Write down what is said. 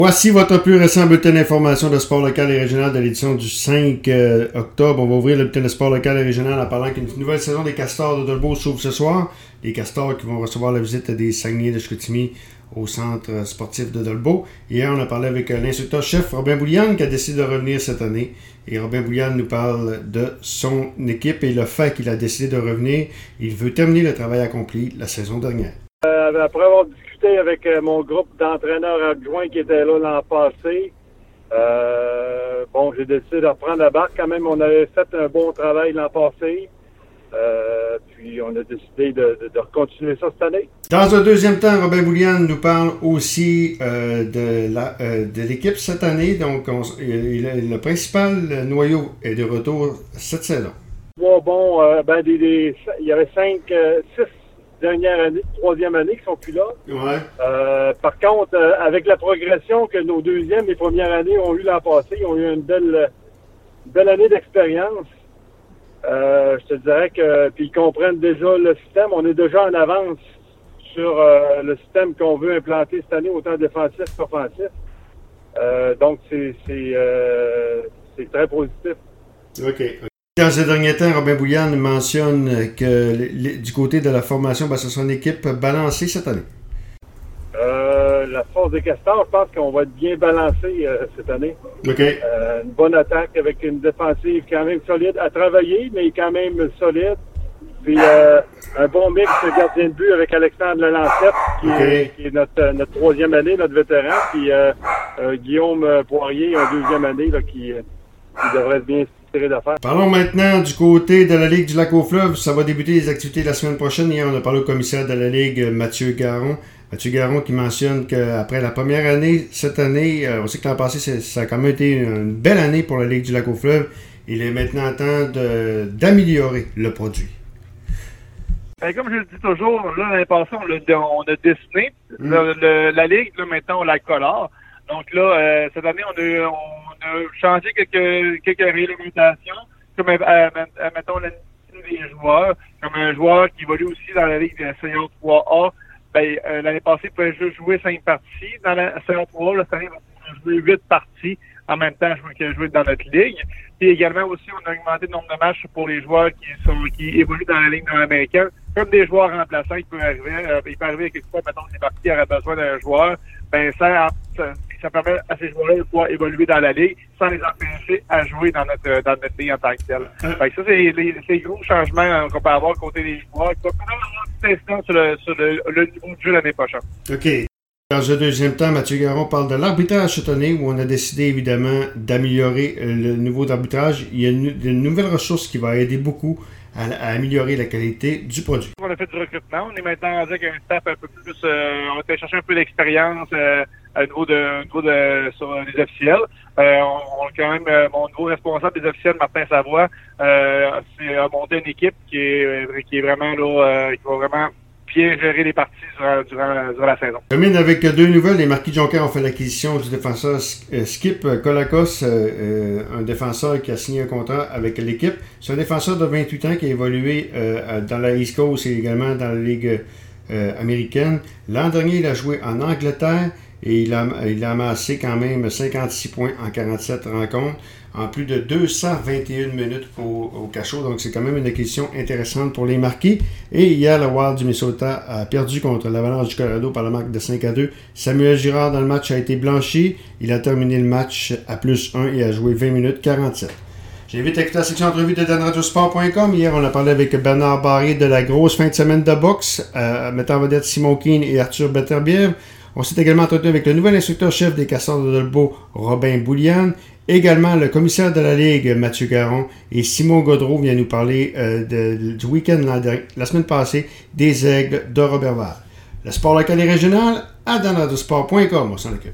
Voici votre plus récent bulletin d'information de sport local et régional de l'édition du 5 octobre. On va ouvrir le bulletin de sport local et régional en parlant qu'une nouvelle saison des Castors de Dolbeau s'ouvre ce soir. Les Castors qui vont recevoir la visite des Saguenay de Chicoutimi au centre sportif de Dolbeau. Hier, on a parlé avec l'instructeur-chef Robin Bouliane qui a décidé de revenir cette année. Et Robin Bouliane nous parle de son équipe et le fait qu'il a décidé de revenir. Il veut terminer le travail accompli la saison dernière. Après avoir discuté avec mon groupe d'entraîneurs adjoints qui étaient là l'an passé, j'ai décidé de reprendre la barque. Quand même, on avait fait un bon travail l'an passé. Puis on a décidé de continuer ça cette année. Dans un deuxième temps, Robin Bouliane nous parle aussi de l'équipe cette année. Donc, le principal noyau est de retour cette saison. Il y avait 6 dernières années, troisième année qui sont plus là. Ouais. Par contre, avec la progression que nos deuxièmes et premières années ont eu l'an passé, ils ont eu une belle année d'expérience. Je te dirais que puis ils comprennent déjà le système. On est déjà en avance sur le système qu'on veut implanter cette année, autant défensif qu'offensif. Donc c'est très positif. OK. Dans ces derniers temps, Robin Bouliane mentionne que du côté de la formation, ce sera une équipe balancée cette année. La force des Castors, je pense qu'on va être bien balancé cette année. OK. Une bonne attaque avec une défensive quand même solide à travailler, mais quand même solide. Puis un bon mix de gardien de but avec Alexandre Lelancette, qui est notre troisième année, notre vétéran. Puis Guillaume Poirier, en deuxième année, là, qui devrait être bien tiré d'affaire. Parlons maintenant du côté de la Ligue du Lac-aux-Fleuves. Ça va débuter les activités la semaine prochaine. Hier, on a parlé au commissaire de la Ligue, Mathieu Garon. Mathieu Garon qui mentionne qu'après la première année, cette année, on sait que l'an passé, ça a quand même été une belle année pour la Ligue du Lac-aux-Fleuves. Il est maintenant temps d'améliorer le produit. Comme je le dis toujours, là, l'année passée, on a dessiné. La Ligue, là, maintenant, on la colore. Donc là, cette année, on a changé quelques réglementations, comme mettons la des joueurs, comme un joueur qui évolue aussi dans la Ligue de la Senior 3A. L'année passée, il pouvait juste jouer 5 parties dans la Senior 3A. Là, cette année, on va jouer 8 parties en même temps que jouer dans notre ligue. Puis également aussi, on a augmenté le nombre de matchs pour les joueurs qui évoluent dans la Ligue nord-américaine. Comme des joueurs remplaçants, il peut arriver quelquefois, mettons, que les parties auraient besoin d'un joueur, ça permet à ces joueurs-là de pouvoir évoluer dans la Ligue sans les empêcher à jouer dans notre Ligue en tant que telle. Ça, c'est les gros changements qu'on peut avoir côté des joueurs qui vont avoir un petit instant sur le niveau de jeu l'année prochaine. OK. Dans un deuxième temps, Mathieu Garon parle de l'arbitrage cette année où on a décidé évidemment d'améliorer le niveau d'arbitrage. Il y a une nouvelle ressource qui va aider beaucoup à améliorer la qualité du produit. On a fait du recrutement. On est maintenant rendu avec un staff un peu plus... on a cherché un peu d'expérience au niveau sur les officiels. On a quand même... mon nouveau responsable des officiels, Martin Savoie, a monté une équipe qui est vraiment là... qui va vraiment bien gérer les parties durant la saison. Je termine avec deux nouvelles. Les Marquis de Jonquière ont fait l'acquisition du défenseur Skip Kolakos, un défenseur qui a signé un contrat avec l'équipe. C'est un défenseur de 28 ans qui a évolué dans la East Coast et également dans la Ligue américaine. L'an dernier, il a joué en Angleterre et il a amassé quand même 56 points en 47 rencontres, en plus de 221 minutes au cachot. Donc, c'est quand même une acquisition intéressante pour les Marquis. Et hier, le Wild du Minnesota a perdu contre l'Avalanche du Colorado par la marque de 5-2. Samuel Girard, dans le match, a été blanchi. Il a terminé le match à +1 et a joué 20 minutes 47. J'invite à écouter la section entrevue de danradiosport.com. Hier, on a parlé avec Bernard Barré de la grosse fin de semaine de boxe, mettant en vedette Simon Keane et Arthur Beterbiev. On s'est également entretenu avec le nouvel instructeur-chef des Castors de Dolbeau, Robin Bouliane. Également, le commissaire de la Ligue, Mathieu Garon, et Simon Gaudreau vient nous parler du week-end la semaine passée des Aigles de Roberval. Le sport local et régional à danradiosport.com. On s'en occupe.